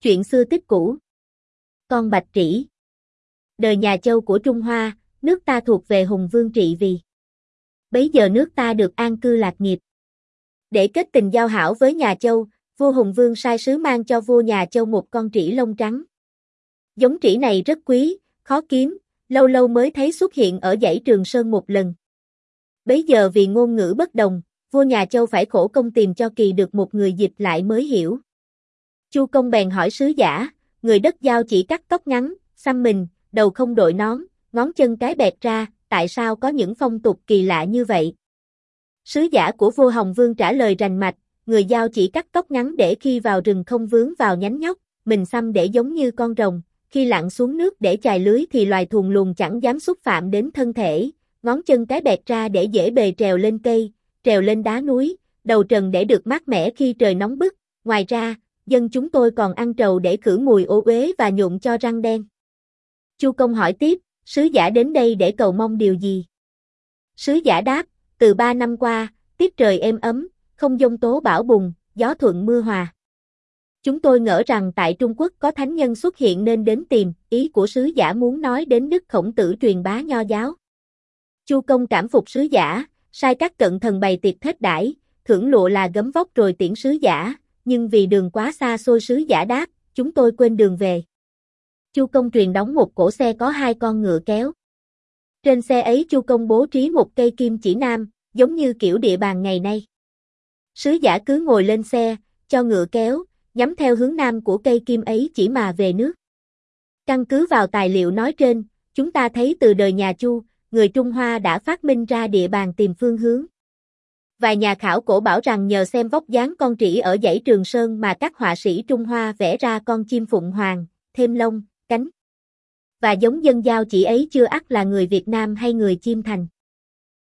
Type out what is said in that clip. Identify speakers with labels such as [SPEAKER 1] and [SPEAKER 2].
[SPEAKER 1] Chuyện xưa tích cũ. Con Bạch Trĩ. Đời nhà Châu của Trung Hoa, nước ta thuộc về Hùng Vương trị vì. Bấy giờ nước ta được an cư lạc nghiệp. Để kết tình giao hảo với nhà Châu, vua Hùng Vương sai sứ mang cho vua nhà Châu một con trĩ lông trắng. Giống trĩ này rất quý, khó kiếm, lâu lâu mới thấy xuất hiện ở dãy Trường Sơn một lần. Bấy giờ vì ngôn ngữ bất đồng, vua nhà Châu phải khổ công tìm cho kỳ được một người dịch lại mới hiểu. Chu Công bèn hỏi sứ giả, người đất Giao chỉ cắt tóc ngắn, xăm mình, đầu không đội nón, ngón chân cái bẹt ra, tại sao có những phong tục kỳ lạ như vậy? Sứ giả của vua Hồng Vương trả lời rành mạch, người Giao chỉ cắt tóc ngắn để khi vào rừng không vướng vào nhánh nhóc, mình xăm để giống như con rồng, khi lặn xuống nước để chài lưới thì loài thuồng luồng chẳng dám xúc phạm đến thân thể, ngón chân cái bẹt ra để dễ bề trèo lên cây, trèo lên đá núi, đầu trần để được mát mẻ khi trời nóng bức, ngoài ra, dân chúng tôi còn ăn trầu để khử mùi ô uế và nhuộm cho răng đen. Chu Công hỏi tiếp, sứ giả đến đây để cầu mong điều gì? Sứ giả đáp, từ 3 năm qua, tiết trời êm ấm, không giông tố bão bùng, gió thuận mưa hòa. Chúng tôi ngỡ rằng tại Trung Quốc có thánh nhân xuất hiện nên đến tìm, ý của sứ giả muốn nói đến Đức Khổng Tử truyền bá nho giáo. Chu Công cảm phục sứ giả, sai các cận thần bày tiệc thết đãi, thưởng lụa là gấm vóc rồi tiễn sứ giả, nhưng vì đường quá xa xôi sứ giả đáp, chúng tôi quên đường về. Chu Công truyền đóng một cỗ xe có 2 con ngựa kéo. Trên xe ấy Chu Công bố trí một cây kim chỉ nam, giống như kiểu địa bàn ngày nay. Sứ giả cứ ngồi lên xe, cho ngựa kéo, nhắm theo hướng nam của cây kim ấy chỉ mà về nước. Căn cứ vào tài liệu nói trên, chúng ta thấy từ đời nhà Chu, người Trung Hoa đã phát minh ra địa bàn tìm phương hướng. Vài nhà khảo cổ bảo rằng nhờ xem vóc dáng con trĩ ở dãy Trường Sơn mà các họa sĩ Trung Hoa vẽ ra con chim phụng hoàng, thêm lông, cánh. Và giống dân Giao chỉ ấy chưa ắt là người Việt Nam hay người Chiêm Thành.